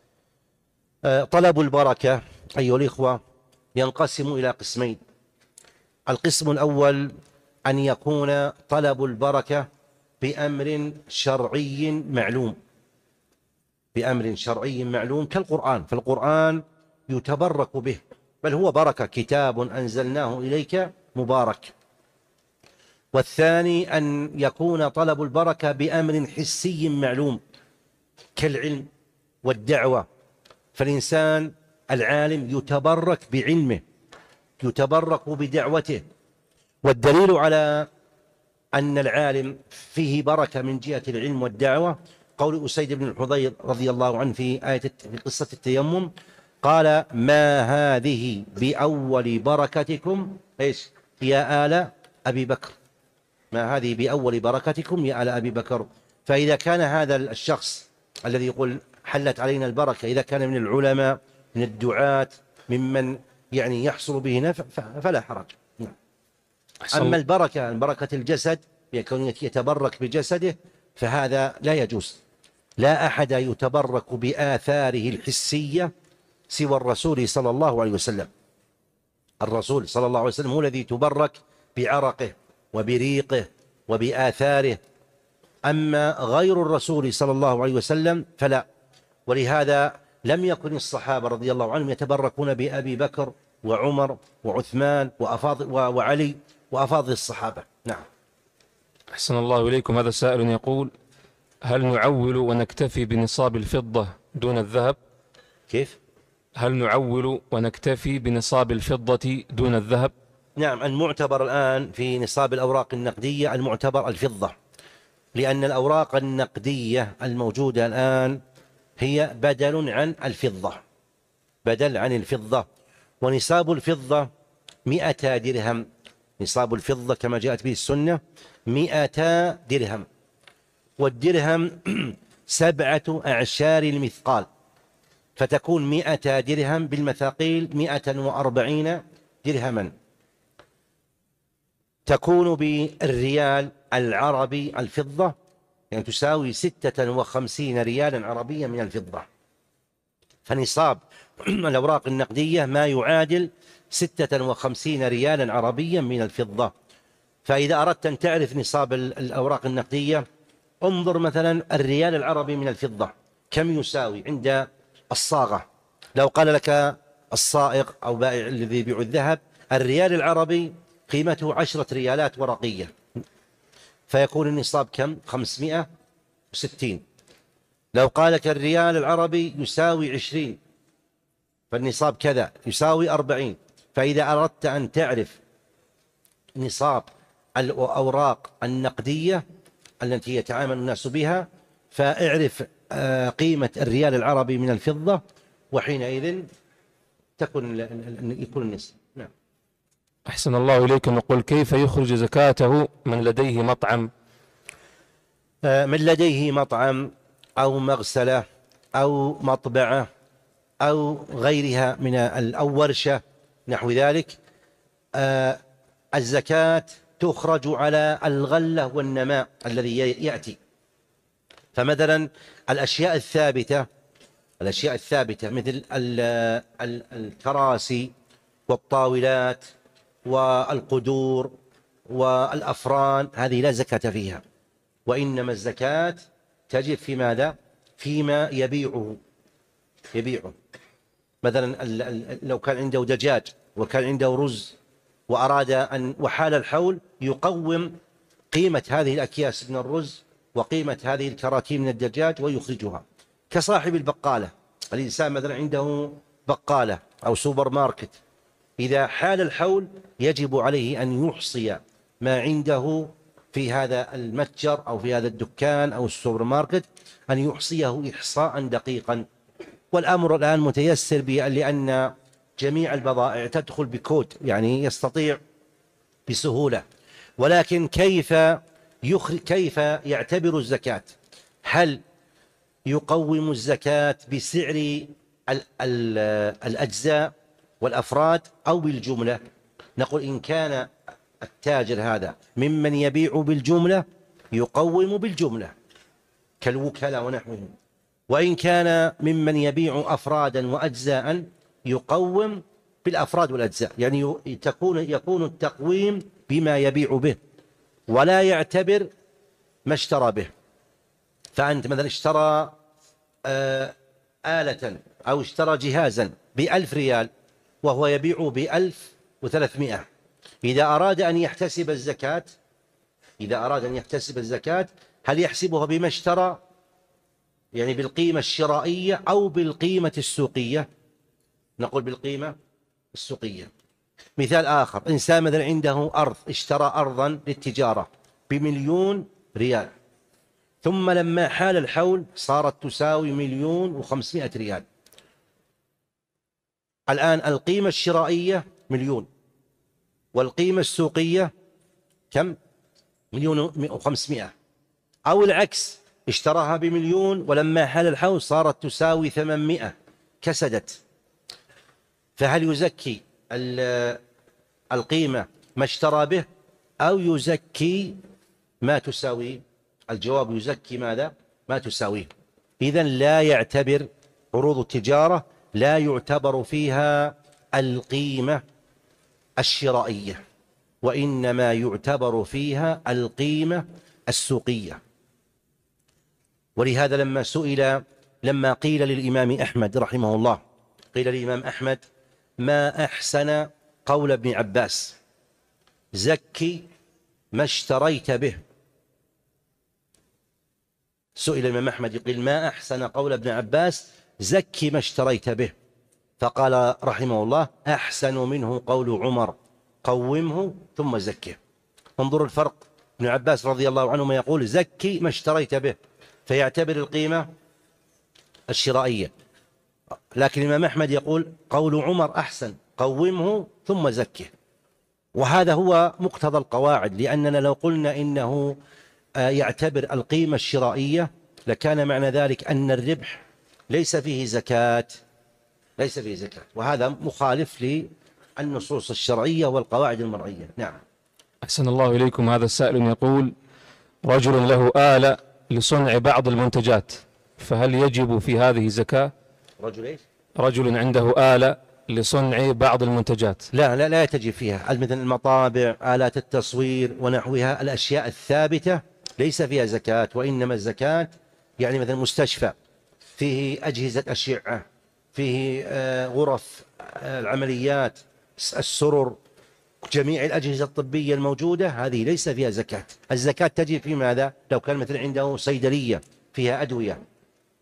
أه طلب البركة أيها الإخوة ينقسم إلى قسمين. القسم الأول أن يكون طلب البركة بأمر شرعي معلوم، بأمر شرعي معلوم كالقرآن، فالقرآن يتبرك به، بل هو بركة، كتاب أنزلناه إليك مبارك. والثاني أن يكون طلب البركة بأمر حسي معلوم كالعلم والدعوة، فالإنسان العالم يتبرك بعلمه، يتبرك بدعوته. والدليل على أن العالم فيه بركة من جهة العلم والدعوة قول أسيد بن الحضير رضي الله عنه في آية في قصة التيمم، قال: ما هذه بأول بركتكم إيش يا آل أبي بكر، ما هذه بأول بركتكم يا آل أبي بكر. فإذا كان هذا الشخص الذي يقول حلت علينا البركة إذا كان من العلماء من الدعاة ممن يعني يحصل به نفع فلا حرج. أما البركة بركة الجسد يكون يتبرك بجسده فهذا لا يجوز. لا أحد يتبرك بآثاره الحسية سوى الرسول صلى الله عليه وسلم. الرسول صلى الله عليه وسلم هو الذي يتبرك بعرقه وبريقه وبآثاره، أما غير الرسول صلى الله عليه وسلم فلا. ولهذا لم يكن الصحابة رضي الله عنهم يتبركون بأبي بكر وعمر وعثمان وأفاضل وعلي وأفاضل الصحابة. نعم. أحسن الله إليكم. هذا سائل يقول: هل نعول ونكتفي بنصاب الفضة دون الذهب؟ كيف؟ هل نعول ونكتفي بنصاب الفضة دون الذهب؟ نعم، المعتبر الآن في نصاب الأوراق النقدية المعتبر الفضة، لأن الأوراق النقدية الموجودة الآن هي بدل عن الفضة، بدل عن الفضة. ونصاب الفضة مئة درهم، نصاب الفضة كما جاءت به السنة مئة درهم، والدرهم سبعة أعشار المثقال، فتكون مئة درهم بالمثاقيل مئة وأربعين درهما. تكون بالريال العربي الفضة يعني تساوي ستة وخمسين ريالا عربيا من الفضة. فنصاب الأوراق النقدية ما يعادل ستة وخمسين ريالا عربيا من الفضة. فإذا أردت أن تعرف نصاب الأوراق النقدية انظر مثلا الريال العربي من الفضة كم يساوي عند الصاغة. لو قال لك الصائغ أو بائع الذي يبيع الذهب الريال العربي قيمته عشرة ريالات ورقية، فيكون النصاب كم؟ خمسمائة وستين. لو قال لك الريال العربي يساوي عشرين فالنصاب كذا يساوي أربعين، فإذا أردت أن تعرف نصاب الأوراق النقدية التي يتعامل الناس بها فاعرف قيمة الريال العربي من الفضة، وحينئذ تكون يكون النصاب. نعم. أحسن الله إليك. نقول كيف يخرج زكاته من لديه مطعم؟ من لديه مطعم أو مغسلة أو مطبعة أو غيرها من أو ورشة نحو ذلك، الزكاة تخرج على الغلة والنماء الذي يأتي. فمثلا الأشياء الثابتة الأشياء الثابتة مثل الكراسي والطاولات والقدور والأفران، هذه لا زكاة فيها، وإنما الزكاة تجب في ماذا؟ فيما يبيعه يبيعه مثلا لو كان عنده دجاج وكان عنده رز وأراد أن وحال الحول يقوم قيمة هذه الأكياس من الرز وقيمة هذه الكراتين من الدجاج ويخرجها، كصاحب البقالة. الإنسان مثلا عنده بقالة أو سوبر ماركت، إذا حال الحول يجب عليه أن يحصي ما عنده في هذا المتجر أو في هذا الدكان أو السوبر ماركت، أن يحصيه إحصاء دقيقا. والأمر الآن متيسر لأن جميع البضائع تدخل بكود، يعني يستطيع بسهولة. ولكن كيف يخرج كيف يعتبر الزكاة؟ هل يقوم الزكاة بسعر ال ال الأجزاء والأفراد أو بالجملة؟ نقول إن كان التاجر هذا ممن يبيع بالجملة يقوم بالجملة كالوكلاء ونحوهم، وإن كان ممن يبيع أفرادا وأجزاء يقوم بالأفراد والأجزاء، يعني تكون يكون التقويم بما يبيع به ولا يعتبر ما اشترى به. فأنت مثلا اشترى آه آلة أو اشترى جهازا بألف ريال وهو يبيع بألف وثلاثمائة، إذا أراد أن يحتسب الزكاة إذا أراد أن يحتسب الزكاة هل يحسبها بما اشترى، يعني بالقيمة الشرائية، أو بالقيمة السوقية؟ نقول بالقيمة السوقية. مثال آخر، إنسان مثلا عنده أرض، اشترى أرضا للتجارة بمليون ريال، ثم لما حال الحول صارت تساوي مليون وخمسمائة ريال. الآن القيمة الشرائية مليون والقيمة السوقية كم؟ مليون وخمسمائة. أو العكس، اشتراها بمليون ولما حال الحول صارت تساوي ثمانمائة، كسدت. فهل يزكي القيمة ما اشترى به أو يزكي ما تساوي؟ الجواب يزكي ماذا؟ ما تساويه. إذن لا يعتبر عروض التجارة، لا يعتبر فيها القيمة الشرائية، وإنما يعتبر فيها القيمة السوقية. ولهذا لما سئل لما قيل للإمام أحمد رحمه الله، قيل للإمام أحمد ما أحسن قول ابن عباس زكي ما اشتريت به. سئل الإمام أحمد يقول ما أحسن قول ابن عباس زكي ما اشتريت به، فقال رحمه الله أحسن منه قول عمر قومه ثم زكه. انظر الفرق، ابن عباس رضي الله عنهما يقول زكي ما اشتريت به، فيعتبر القيمة الشرائية، لكن الإمام أحمد يقول قول عمر أحسن قومه ثم زكه. وهذا هو مقتضى القواعد، لأننا لو قلنا إنه يعتبر القيمة الشرائية لكان معنى ذلك أن الربح ليس فيه زكاة ليس فيه زكاة وهذا مخالف للنصوص الشرعية والقواعد المرعية. نعم. أحسن الله إليكم. هذا السائل يقول رجل له آلة لصنع بعض المنتجات، فهل يجب في هذه زكاة؟ رجل إيش؟ رجل عنده آلة لصنع بعض المنتجات. لا لا لا تجب فيها، مثل المطابع، آلات التصوير ونحوها، الأشياء الثابتة ليس فيها زكاة، وإنما الزكاة يعني مثل مستشفى فيه أجهزة أشعة، فيه غرف العمليات، السرر، جميع الأجهزة الطبية الموجودة، هذه ليس فيها زكاة. الزكاة تجب في ماذا؟ لو كان مثل عنده صيدلية فيها أدوية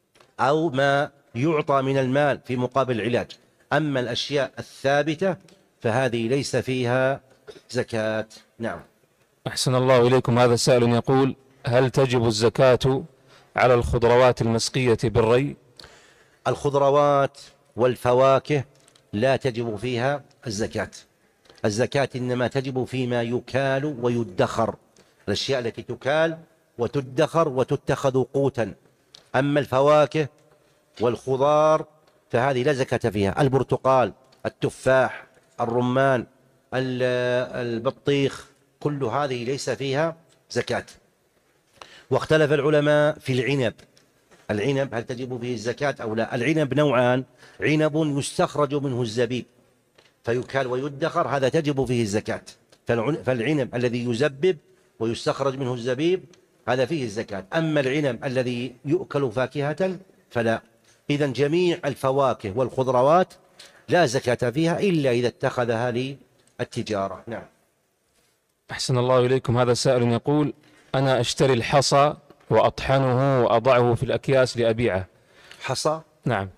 أو ما يعطى من المال في مقابل العلاج. أما الأشياء الثابتة فهذه ليس فيها زكاة. نعم. أحسن الله إليكم. هذا سائل يقول: هل تجب الزكاة على الخضروات المسقية بالري؟ الخضروات والفواكه لا تجب فيها الزكاة. الزكاة إنما تجب فيما يكال ويدخر، الأشياء التي تكال وتدخر وتتخذ قوتا. أما الفواكه والخضار فهذه لا زكاة فيها. البرتقال، التفاح، الرمان، البطيخ، كل هذه ليس فيها زكاة. واختلف العلماء في العنب. العنب هل تجب فيه الزكاة أو لا؟ العنب نوعان: عنب يستخرج منه الزبيب فيكال ويدخر، هذا تجب فيه الزكاة. فالعنب الذي يزبب ويستخرج منه الزبيب هذا فيه الزكاة. أما العنب الذي يؤكل فاكهة فلا. إذن جميع الفواكه والخضروات لا زكاة فيها إلا إذا اتخذها للتجارة. نعم. أحسن الله إليكم. هذا سائل يقول: أنا أشتري الحصى وأطحنه وأضعه في الأكياس لأبيعه. حصى؟ نعم.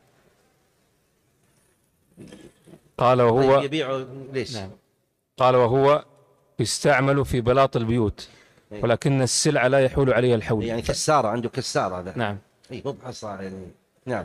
قال وهو طيب يبيعه ليش؟ نعم. قال وهو يستعمل في بلاط البيوت ولكن السلعة لا يحول عليها الحول. يعني كسارة، عنده كسارة هذا. نعم. اي مو بحصى يعني. نعم.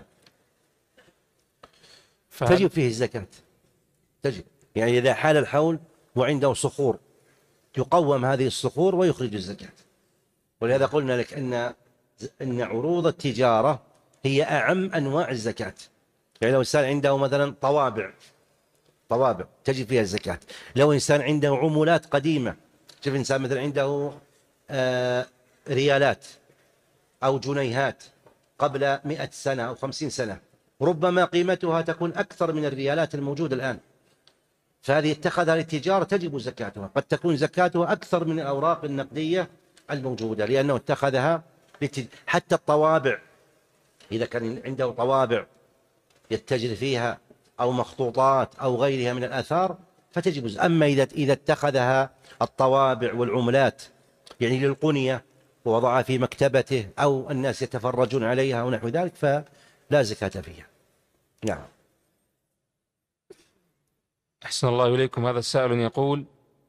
فهل... تجب فيه الزكاة، تجب. يعني إذا حال الحول وعنده صخور يقوم هذه الصخور ويخرج الزكاة. ولهذا قلنا لك أن أن عروض التجارة هي أعم أنواع الزكاة. يعني لو إنسان عنده مثلا طوابع طوابع تجب فيها الزكاة. لو إنسان عنده عملات قديمة، شوف إنسان مثلا عنده آه ريالات أو جنيهات قبل مئة سنة أو خمسين سنة، ربما قيمتها تكون أكثر من الريالات الموجودة الآن، فهذه اتخذها للتجارة تجب زكاتها. قد تكون زكاتها أكثر من الأوراق النقدية الموجودة لأنه اتخذها للتجارة. حتى الطوابع إذا كان عنده طوابع يتجر فيها أو مخطوطات أو غيرها من الآثار فتجب زكاة. أما إذا إذا اتخذها الطوابع والعملات يعني للقنية ووضعها في مكتبته أو الناس يتفرجون عليها أو نحو ذلك فلا زكاة فيها. نعم. أحسن الله إليكم. هذا السائل يقول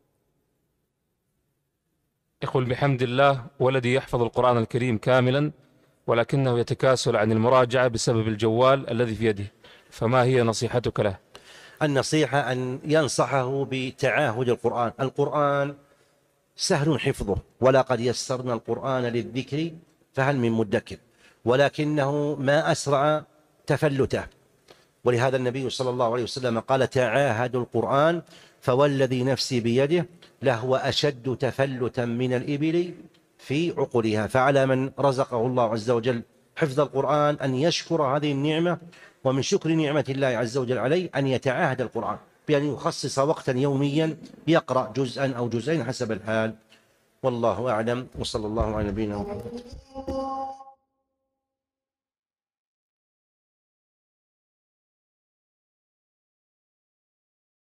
يقول بحمد الله ولدي يحفظ القرآن الكريم كاملا ولكنه يتكاسل عن المراجعة بسبب الجوال الذي في يده، فما هي نصيحتك له؟ النصيحة أن ينصحه بتعاهد القرآن. القرآن سهل حفظه، ولقد يسرنا القرآن للذكر فهل من مدكر، ولكنه ما أسرع تفلته. ولهذا النبي صلى الله عليه وسلم قال: تعاهدوا القرآن فوالذي نفسي بيده لهو أشد تفلتا من الإبل في عقلها. فعلى من رزقه الله عز وجل حفظ القرآن أن يشكر هذه النعمة، ومن شكر نعمة الله عز وجل عليه أن يتعاهد القرآن بأن يخصص وقتا يوميا يقرأ جزءا أو جزئين حسب الحال. والله أعلم، وصلى الله على نبينا محمد.